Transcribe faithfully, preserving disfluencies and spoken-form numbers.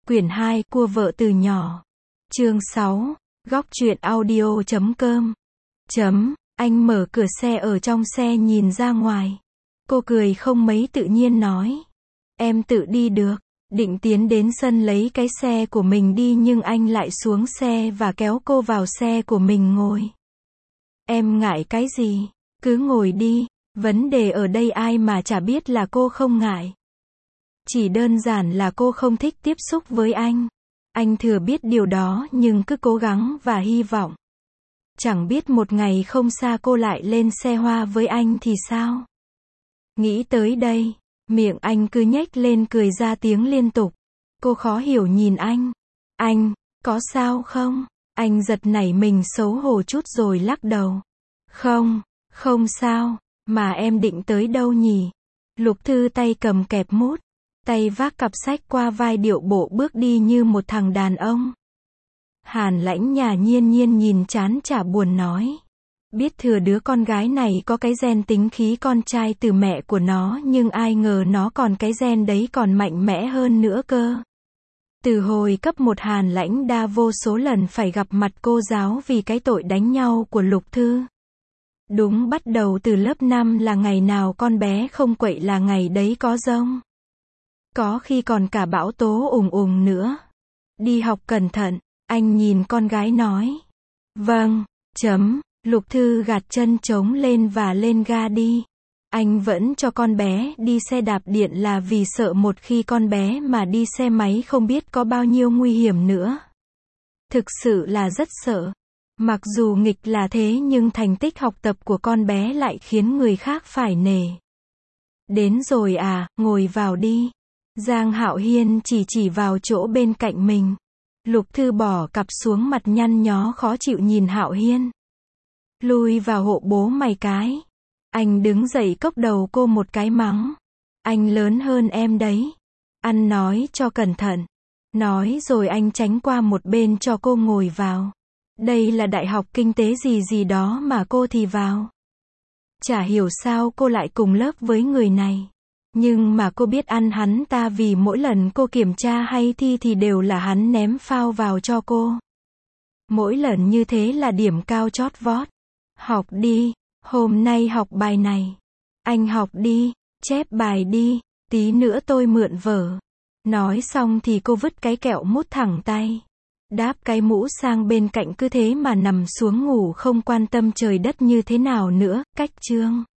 Quyển hai, Cua vợ từ nhỏ. Chương sáu. Góc truyện audio chấm com. Chấm, anh mở cửa xe ở trong xe nhìn ra ngoài. Cô cười không mấy tự nhiên nói. Em tự đi được. Định tiến đến sân lấy cái xe của mình đi nhưng anh lại xuống xe và kéo cô vào xe của mình ngồi. Em ngại cái gì? Cứ ngồi đi. Vấn đề ở đây ai mà chả biết là cô không ngại. Chỉ đơn giản là cô không thích tiếp xúc với anh. Anh thừa biết điều đó nhưng cứ cố gắng và hy vọng. Chẳng biết một ngày không xa cô lại lên xe hoa với anh thì sao? Nghĩ tới đây, miệng anh cứ nhếch lên cười ra tiếng liên tục. Cô khó hiểu nhìn anh. Anh, có sao không? Anh giật nảy mình xấu hổ chút rồi lắc đầu. Không, không sao, mà em định tới đâu nhỉ? Lục Thư tay cầm kẹp mút, tay vác cặp sách qua vai điệu bộ bước đi như một thằng đàn ông. Hàn Lãnh Nhã nhiên nhiên nhìn chán chả buồn nói. Biết thừa đứa con gái này có cái gen tính khí con trai từ mẹ của nó nhưng ai ngờ nó còn cái gen đấy còn mạnh mẽ hơn nữa cơ. Từ hồi cấp một Hàn Lãnh đa vô số lần phải gặp mặt cô giáo vì cái tội đánh nhau của Lục Thư. Đúng bắt đầu từ lớp năm là ngày nào con bé không quậy là ngày đấy có rông. Có khi còn cả bão tố ùng ùng nữa. Đi học cẩn thận, anh nhìn con gái nói. Vâng, chấm, Lục Thư gạt chân trống lên và lên ga đi. Anh vẫn cho con bé đi xe đạp điện là vì sợ một khi con bé mà đi xe máy không biết có bao nhiêu nguy hiểm nữa. Thực sự là rất sợ. Mặc dù nghịch là thế nhưng thành tích học tập của con bé lại khiến người khác phải nể. Đến rồi à, ngồi vào đi. Giang Hạo Hiên chỉ chỉ vào chỗ bên cạnh mình. Lục Thư bỏ cặp xuống mặt nhăn nhó khó chịu nhìn Hạo Hiên. Lui vào hộ bố mày cái. Anh đứng dậy cốc đầu cô một cái mắng. Anh lớn hơn em đấy. Ăn nói cho cẩn thận. Nói rồi anh tránh qua một bên cho cô ngồi vào. Đây là đại học kinh tế gì gì đó mà cô thì vào. Chả hiểu sao cô lại cùng lớp với người này. Nhưng mà cô biết ăn hắn ta vì mỗi lần cô kiểm tra hay thi thì đều là hắn ném phao vào cho cô. Mỗi lần như thế là điểm cao chót vót. Học đi, hôm nay học bài này. Anh học đi, chép bài đi, tí nữa tôi mượn vở. Nói xong thì cô vứt cái kẹo mút thẳng tay. Đáp cái mũ sang bên cạnh cứ thế mà nằm xuống ngủ không quan tâm trời đất như thế nào nữa. Cách chương